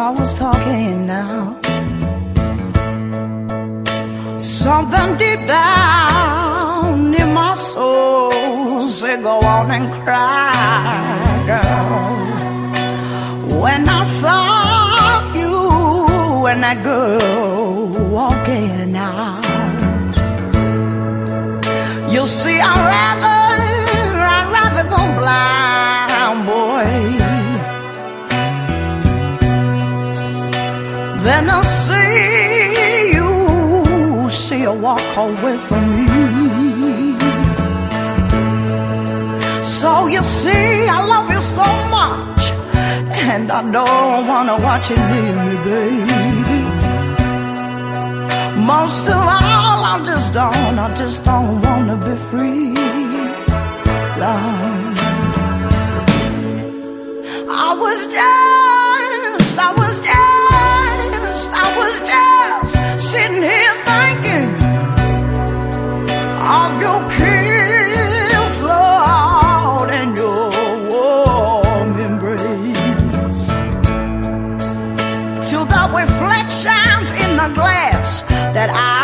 I was talking now. Something deep down in my soul said, go on and cry, girl. When I saw you and that girl walking out, you see, I'd rather go blind, boy, than to see you walk away from me. So you see, I love you so much, and I don't wanna watch you leave me, baby. Most of all, I just don't wanna be free, love. I was just sitting here thinking of your kiss, Lord, and your warm embrace, till the reflections in the glass that I